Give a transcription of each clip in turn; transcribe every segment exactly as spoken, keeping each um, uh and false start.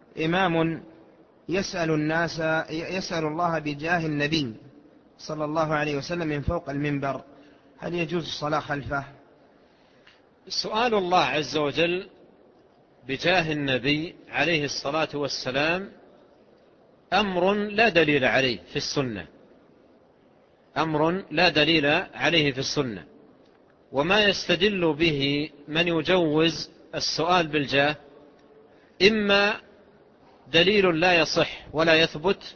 إمام يسأل الناس يسأل الله بجاه النبي صلى الله عليه وسلم من فوق المنبر، هل يجوز الصلاة خلفه؟ سؤال الله عز وجل بجاه النبي عليه الصلاة والسلام أمر لا دليل عليه في السنة، أمر لا دليل عليه في السنة. وما يستدل به من يجوز السؤال بالجاه إما دليل لا يصح ولا يثبت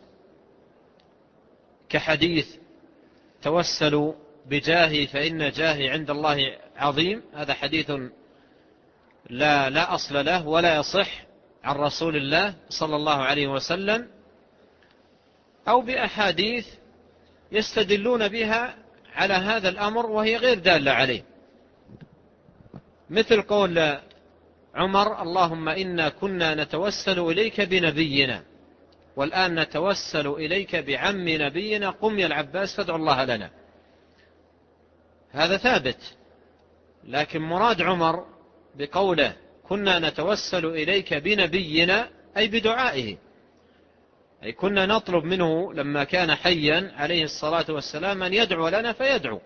كحديث توسلوا بجاهي فإن جاهي عند الله عظيم، هذا حديث لا, لا أصل له ولا يصح عن رسول الله صلى الله عليه وسلم، أو بأحاديث يستدلون بها على هذا الأمر وهي غير دالة عليه، مثل قول عمر اللهم إنا كنا نتوسل إليك بنبينا والآن نتوسل إليك بعم نبينا قم يا العباس فادعو الله لنا. هذا ثابت، لكن مراد عمر بقوله كنا نتوسل إليك بنبينا أي بدعائه، أي كنا نطلب منه لما كان حيا عليه الصلاة والسلام أن يدعو لنا فيدعو،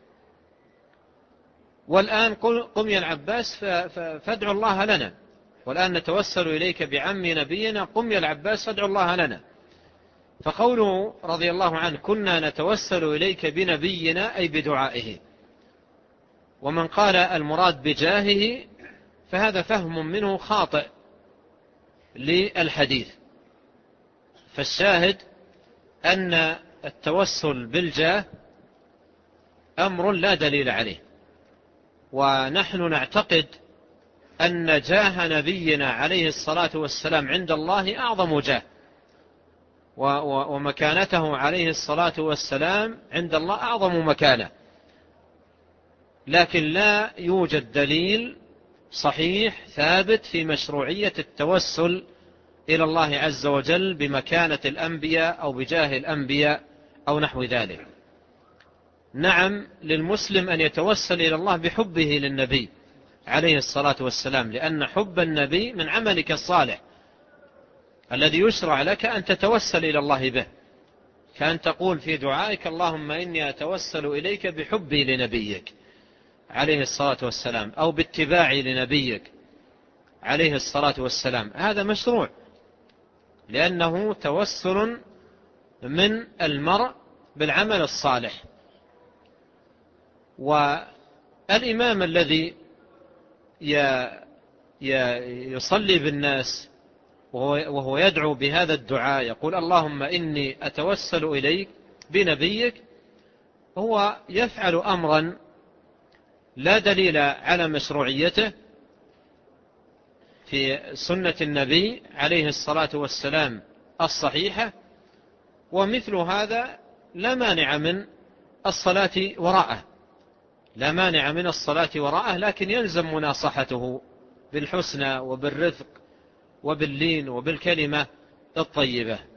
والآن قم يا العباس فادعو الله لنا، والآن نتوسل إليك بعم نبينا قم يا العباس فادعو الله لنا. فقوله رضي الله عنه كنا نتوسل إليك بنبينا أي بدعائه. ومن قال المراد بجاهه فهذا فهم منه خاطئ للحديث، فالشاهد أن التوسل بالجاه أمر لا دليل عليه، ونحن نعتقد أن جاه نبينا عليه الصلاة والسلام عند الله أعظم جاه، ومكانته عليه الصلاة والسلام عند الله أعظم مكانة، لكن لا يوجد دليل صحيح ثابت في مشروعية التوسل إلى الله عز وجل بمكانة الأنبياء أو بجاه الأنبياء أو نحو ذلك. نعم للمسلم أن يتوسل إلى الله بحبه للنبي عليه الصلاة والسلام، لأن حب النبي من عملك الصالح الذي يشرع لك أن تتوسل إلى الله به، كأن تقول في دعائك اللهم إني أتوسل إليك بحبي لنبيك عليه الصلاة والسلام أو باتباعي لنبيك عليه الصلاة والسلام. هذا مشروع لأنه توسل من المرء بالعمل الصالح. والإمام الذي يصلي بالناس وهو يدعو بهذا الدعاء يقول اللهم إني أتوسل إليك بنبيك، هو يفعل أمرا لا دليل على مشروعيته في سنة النبي عليه الصلاة والسلام الصحيحة، ومثل هذا لا مانع من الصلاة وراءه، لا مانع من الصلاة وراءه، لكن يلزم مناصحته بالحسنى وبالرفق وباللين وبالكلمة الطيبة.